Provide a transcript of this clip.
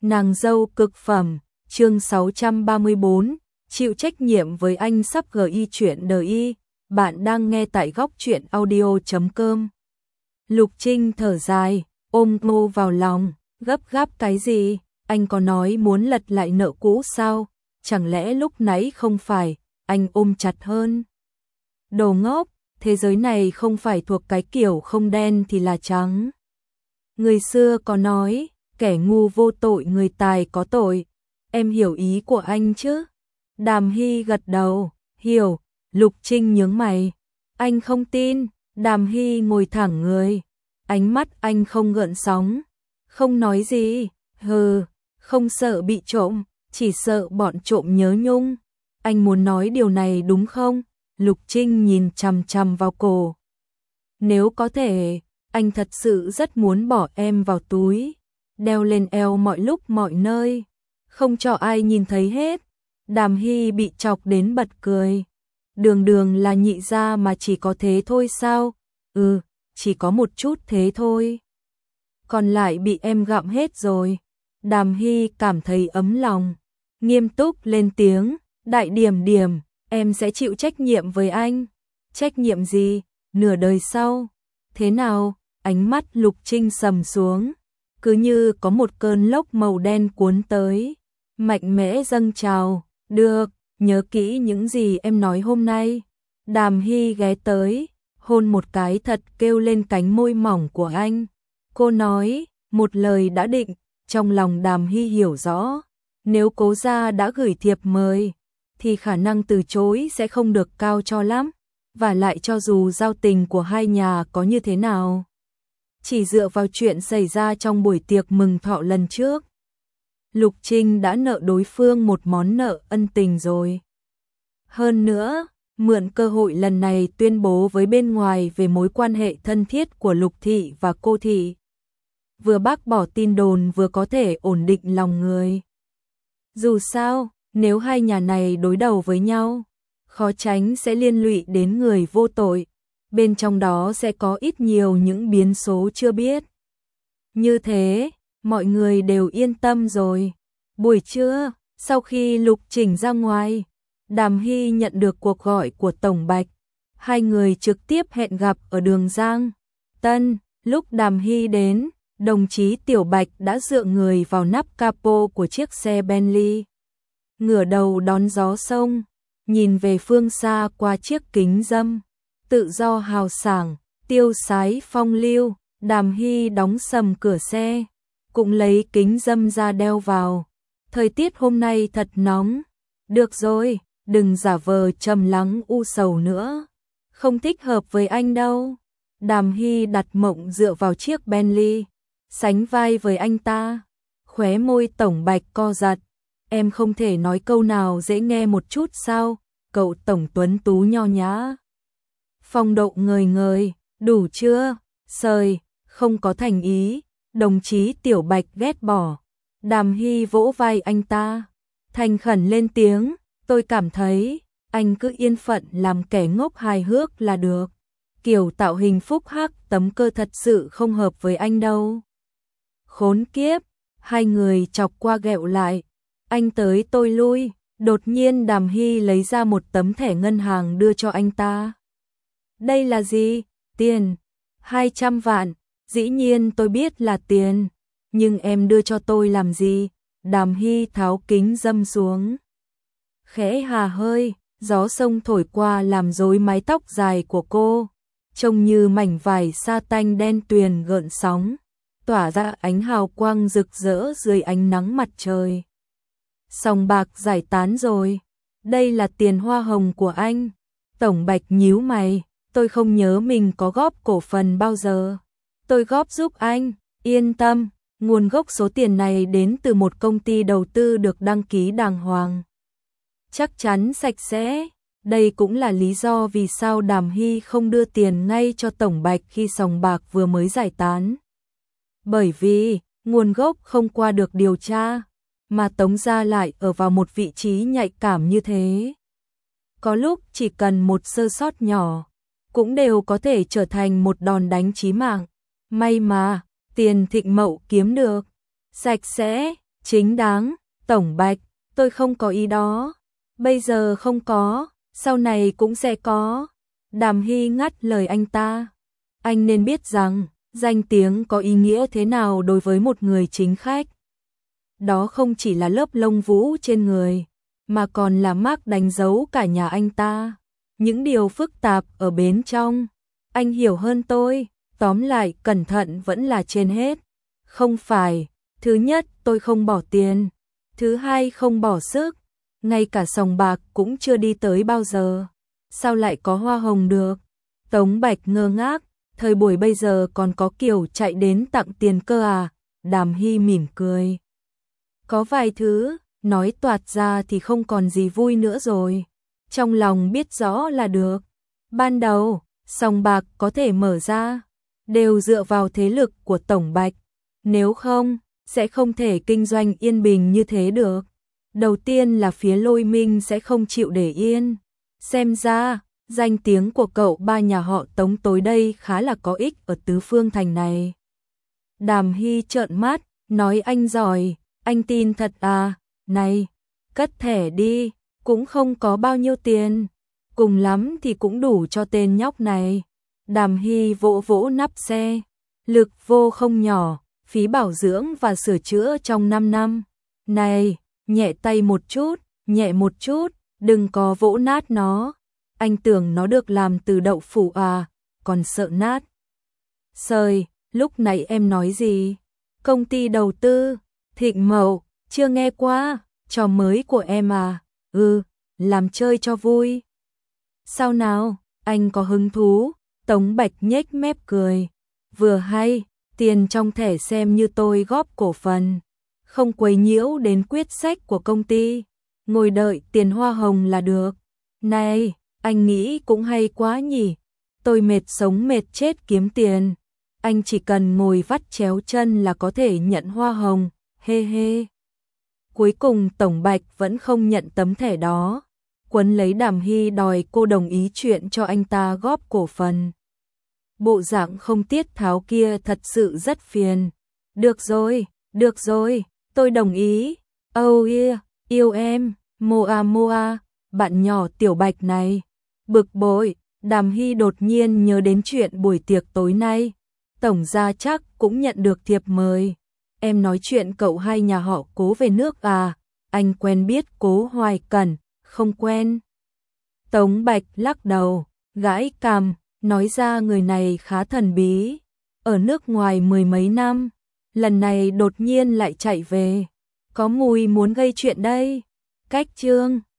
Nàng dâu cực phẩm, chương 634, chịu trách nhiệm với anh sắp GI chuyện đời y, bạn đang nghe tại góc truyện audio.com. Lục Trinh thở dài, ôm Ngô vào lòng, gấp gáp cái gì, anh có nói muốn lật lại nợ cũ sao, chẳng lẽ lúc nãy không phải, anh ôm chặt hơn. Đồ ngốc, thế giới này không phải thuộc cái kiểu không đen thì là trắng. Người xưa có nói, kẻ ngu vô tội người tài có tội, em hiểu ý của anh chứ? Đàm Hy gật đầu, hiểu. Lục Trinh nhướng mày, anh không tin. Đàm Hy ngồi thẳng người, ánh mắt anh không gợn sóng, không nói gì. Hừ, không sợ bị trộm, chỉ sợ bọn trộm nhớ nhung. Anh muốn nói điều này đúng không? Lục Trinh nhìn chằm chằm vào cổ. Nếu có thể, anh thật sự rất muốn bỏ em vào túi, đeo lên eo mọi lúc mọi nơi, không cho ai nhìn thấy hết. Đàm Hy bị chọc đến bật cười. Đường đường là nhị gia mà chỉ có thế thôi sao? Ừ, chỉ có một chút thế thôi. Còn lại bị em gặm hết rồi. Đàm Hy cảm thấy ấm lòng, nghiêm túc lên tiếng, Đại Điểm Điểm, em sẽ chịu trách nhiệm với anh. Trách nhiệm gì? Nửa đời sau. Thế nào? Ánh mắt Lục Trinh sầm xuống, cứ như có một cơn lốc màu đen cuốn tới, mạnh mẽ dâng trào. Được, nhớ kỹ những gì em nói hôm nay. Đàm Hy ghé tới, hôn một cái thật kêu lên cánh môi mỏng của anh. Cô nói, một lời đã định, trong lòng Đàm Hy hiểu rõ, nếu Cố gia đã gửi thiệp mời, thì khả năng từ chối sẽ không được cao cho lắm. Và lại cho dù giao tình của hai nhà có như thế nào, chỉ dựa vào chuyện xảy ra trong buổi tiệc mừng thọ lần trước, Lục Trinh đã nợ đối phương một món nợ ân tình rồi. Hơn nữa, mượn cơ hội lần này tuyên bố với bên ngoài về mối quan hệ thân thiết của Lục Thị và cô Thị. Vừa bác bỏ tin đồn vừa có thể ổn định lòng người. Dù sao, nếu hai nhà này đối đầu với nhau, khó tránh sẽ liên lụy đến người vô tội. Bên trong đó sẽ có ít nhiều những biến số chưa biết. Như thế, mọi người đều yên tâm rồi. Buổi trưa, sau khi Lục Trình ra ngoài, Đàm Hy nhận được cuộc gọi của Tổng Bạch. Hai người trực tiếp hẹn gặp ở đường Giang Tân. Lúc Đàm Hy đến, đồng chí Tiểu Bạch đã dựa người vào nắp capo của chiếc xe Bentley, ngửa đầu đón gió sông, nhìn về phương xa qua chiếc kính râm, tự do hào sảng, tiêu sái phong lưu. Đàm Hy đóng sầm cửa xe, cũng lấy kính râm ra đeo vào. Thời tiết hôm nay thật nóng. Được rồi, đừng giả vờ trầm lắng u sầu nữa, không thích hợp với anh đâu. Đàm Hy đặt mộng dựa vào chiếc Bentley, sánh vai với anh ta. Khóe môi Tổng Bạch co giật. Em không thể nói câu nào dễ nghe một chút sao? Cậu Tổng tuấn tú nho nhã, phong độ ngời ngời, đủ chưa? Sời, không có thành ý. Đồng chí Tiểu Bạch ghét bỏ. Đàm Hy vỗ vai anh ta, thành khẩn lên tiếng, tôi cảm thấy anh cứ yên phận làm kẻ ngốc hài hước là được. Kiểu tạo hình phúc hắc tấm cơ thật sự không hợp với anh đâu. Khốn kiếp, hai người chọc qua ghẹo lại, anh tới tôi lui. Đột nhiên Đàm Hy lấy ra một tấm thẻ ngân hàng đưa cho anh ta. Đây là gì? Tiền. 200 vạn. Dĩ nhiên tôi biết là tiền, nhưng em đưa cho tôi làm gì? Đàm Hy tháo kính râm xuống, khẽ hà hơi, gió sông thổi qua làm rối mái tóc dài của cô, trông như mảnh vải sa tanh đen tuyền gợn sóng, tỏa ra ánh hào quang rực rỡ dưới ánh nắng mặt trời. Sòng bạc giải tán rồi, đây là tiền hoa hồng của anh. Tổng Bạch nhíu mày, tôi không nhớ mình có góp cổ phần bao giờ. Tôi góp giúp anh, yên tâm, nguồn gốc số tiền này đến từ một công ty đầu tư được đăng ký đàng hoàng, chắc chắn sạch sẽ. Đây cũng là lý do vì sao Đàm Hy không đưa tiền ngay cho Tổng Bạch khi sòng bạc vừa mới giải tán. Bởi vì, nguồn gốc không qua được điều tra, mà Tống gia lại ở vào một vị trí nhạy cảm như thế. Có lúc chỉ cần một sơ sót nhỏ, cũng đều có thể trở thành một đòn đánh chí mạng. May mà, tiền Thịnh Mậu kiếm được, sạch sẽ, chính đáng, Tổng Bạch, tôi không có ý đó. Bây giờ không có, sau này cũng sẽ có. Đàm Hy ngắt lời anh ta. Anh nên biết rằng, danh tiếng có ý nghĩa thế nào đối với một người chính khách. Đó không chỉ là lớp lông vũ trên người, mà còn là mác đánh dấu cả nhà anh ta. Những điều phức tạp ở bên trong, anh hiểu hơn tôi, tóm lại cẩn thận vẫn là trên hết. Không phải, thứ nhất tôi không bỏ tiền, thứ hai không bỏ sức, ngay cả sòng bạc cũng chưa đi tới bao giờ. Sao lại có hoa hồng được? Tống Bạch ngơ ngác, thời buổi bây giờ còn có kiểu chạy đến tặng tiền cơ à? Đàm Hy mỉm cười. Có vài thứ, nói toạc ra thì không còn gì vui nữa rồi. Trong lòng biết rõ là được. Ban đầu, sòng bạc có thể mở ra, đều dựa vào thế lực của Tổng Bạch. Nếu không, sẽ không thể kinh doanh yên bình như thế được. Đầu tiên là phía Lôi Minh sẽ không chịu để yên. Xem ra, danh tiếng của cậu ba nhà họ Tống tối đây khá là có ích ở tứ phương thành này. Đàm Hy trợn mắt, nói anh giỏi, anh tin thật à? Này, cất thẻ đi, cũng không có bao nhiêu tiền, cùng lắm thì cũng đủ cho tên nhóc này. Đàm Hy vỗ vỗ nắp xe, lực vô không nhỏ, phí bảo dưỡng và sửa chữa trong 5 năm. Này, nhẹ tay một chút, nhẹ một chút, đừng có vỗ nát nó. Anh tưởng nó được làm từ đậu phụ à, còn sợ nát. Sời, lúc nãy em nói gì? Công ty đầu tư, Thịnh Mậu, chưa nghe qua, trò mới của em à? Làm chơi cho vui. Sao nào, anh có hứng thú? Tống Bạch nhếch mép cười. Vừa hay, tiền trong thẻ xem như tôi góp cổ phần, không quấy nhiễu đến quyết sách của công ty, ngồi đợi tiền hoa hồng là được. Này, anh nghĩ cũng hay quá nhỉ, tôi mệt sống mệt chết kiếm tiền, anh chỉ cần ngồi vắt chéo chân là có thể nhận hoa hồng, hê hê. Cuối cùng Tổng Bạch vẫn không nhận tấm thẻ đó, quấn lấy Đàm Hy đòi cô đồng ý chuyện cho anh ta góp cổ phần. Bộ dạng không tiết tháo kia thật sự rất phiền. Được rồi, tôi đồng ý. Oh yeah, yêu em, Moa, bạn nhỏ Tiểu Bạch này. Bực bội, Đàm Hy đột nhiên nhớ đến chuyện buổi tiệc tối nay. Tổng gia chắc cũng nhận được thiệp mời. Em nói chuyện cậu hai nhà họ Cố về nước à? Anh quen biết Cố Hoài Cẩn, không quen. Tống Bạch lắc đầu, gãi cằm, nói ra người này khá thần bí. Ở nước ngoài 10 mấy năm, lần này đột nhiên lại chạy về. Có mùi muốn gây chuyện đây. Cách chương